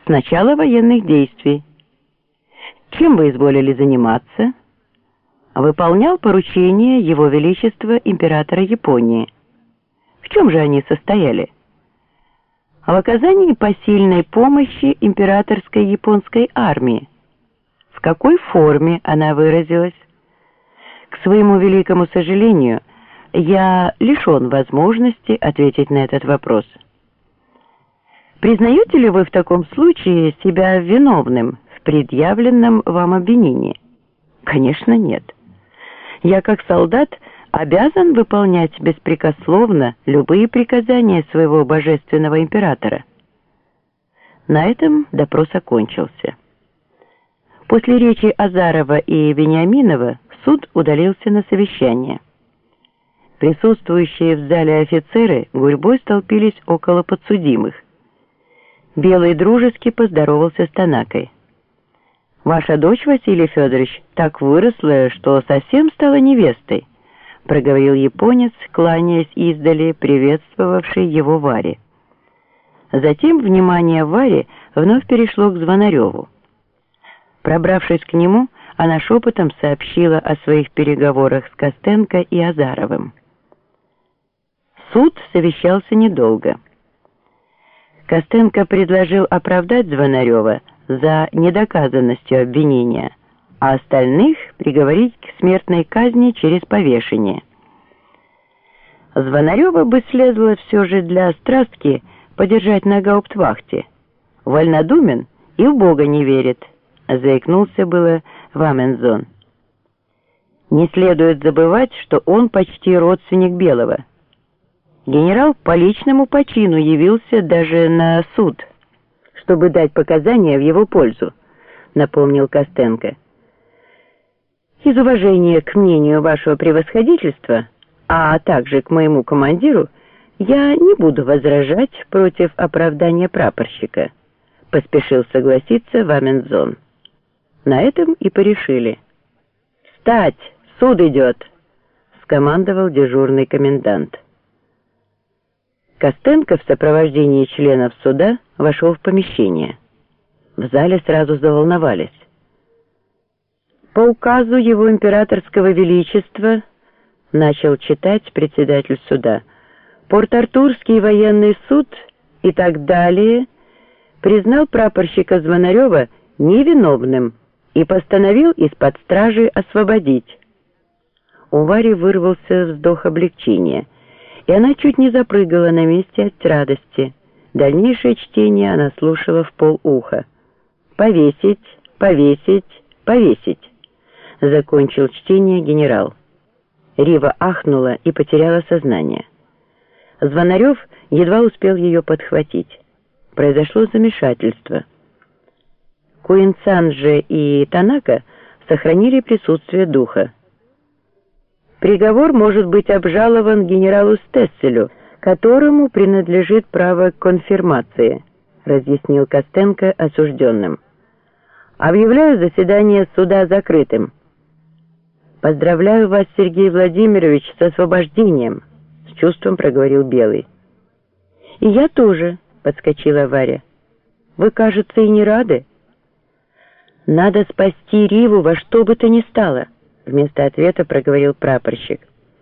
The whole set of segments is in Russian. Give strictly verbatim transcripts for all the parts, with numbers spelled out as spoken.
с начала военных действий. Чем вы изволили заниматься? Выполнял поручения Его Величества императора Японии. В чем же они состояли? В оказании посильной помощи императорской японской армии. В какой форме она выразилась? К своему великому сожалению, я лишен возможности ответить на этот вопрос. Признаете ли вы в таком случае себя виновным в предъявленном вам обвинении? Конечно, нет. Я, как солдат, обязан выполнять беспрекословно любые приказания своего божественного императора. На этом допрос окончился. После речи Азарова и Вениаминова суд удалился на совещание. Присутствующие в зале офицеры гурьбой столпились около подсудимых. Белый дружески поздоровался с Танакой. «Ваша дочь, Василий Федорович, так выросла, что совсем стала невестой», проговорил японец, кланяясь издали, приветствовавший его Варе. Затем внимание Вари вновь перешло к Звонареву. Пробравшись к нему, она шепотом сообщила о своих переговорах с Костенко и Азаровым. Суд совещался недолго. Костенко предложил оправдать Звонарева за недоказанностью обвинения, а остальных приговорить к смертной казни через повешение. Звонарева бы следовало все же для страстки подержать на гауптвахте. Вольнодумен и в Бога не верит, заикнулся было Вамензон. Не следует забывать, что он почти родственник Белого. Генерал по личному почину явился даже на суд, чтобы дать показания в его пользу, напомнил Костенко. Из уважения к мнению вашего превосходительства, а также к моему командиру, я не буду возражать против оправдания прапорщика, поспешил согласиться Вамензон. На этом и порешили. «Встать! Суд идет!» — скомандовал дежурный комендант. Костенко в сопровождении членов суда вошел в помещение. В зале сразу заволновались. По указу его императорского величества, начал читать председатель суда, Порт-Артурский военный суд и так далее признал прапорщика Звонарева невиновным и постановил из-под стражи освободить. У Вари вырвался вздох облегчения, и она чуть не запрыгала на месте от радости. Дальнейшее чтение она слушала в полуха. «Повесить, повесить, повесить», — закончил чтение генерал. Рива ахнула и потеряла сознание. Звонарев едва успел ее подхватить. Произошло замешательство. Куинцан же и Танака сохранили присутствие духа. Приговор может быть обжалован генералу Стесселю, которому принадлежит право конфирмации, разъяснил Костенко осужденным. Объявляю заседание суда закрытым. Поздравляю вас, Сергей Владимирович, с освобождением, с чувством проговорил Белый. И я тоже, подскочила Варя. Вы, кажется, и не рады? Надо спасти Риву во что бы то ни стало, вместо ответа проговорил прапорщик.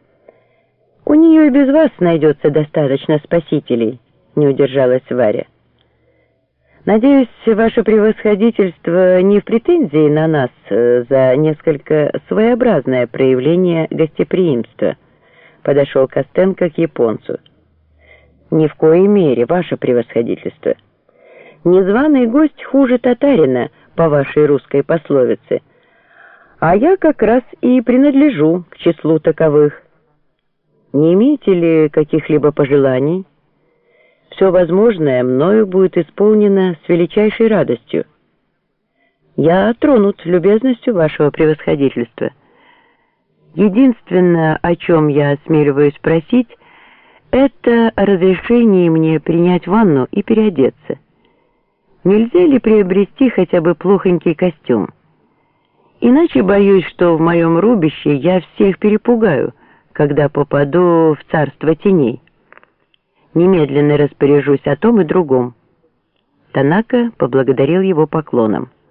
У нее и без вас найдется достаточно спасителей, не удержалась Варя. Надеюсь, ваше превосходительство не в претензии на нас за несколько своеобразное проявление гостеприимства, подошел Костенко к японцу. Ни в коей мере, ваше превосходительство. Незваный гость хуже татарина, по вашей русской пословице, а я как раз и принадлежу к числу таковых. Не имеете ли каких-либо пожеланий? Все возможное мною будет исполнено с величайшей радостью. Я тронут любезностью вашего превосходительства. Единственное, о чем я осмеливаюсь просить, это о разрешении мне принять ванну и переодеться. Нельзя ли приобрести хотя бы плохонький костюм? Иначе боюсь, что в моем рубище я всех перепугаю, когда попаду в царство теней. Немедленно распоряжусь о том и другом. Танака поблагодарил его поклоном.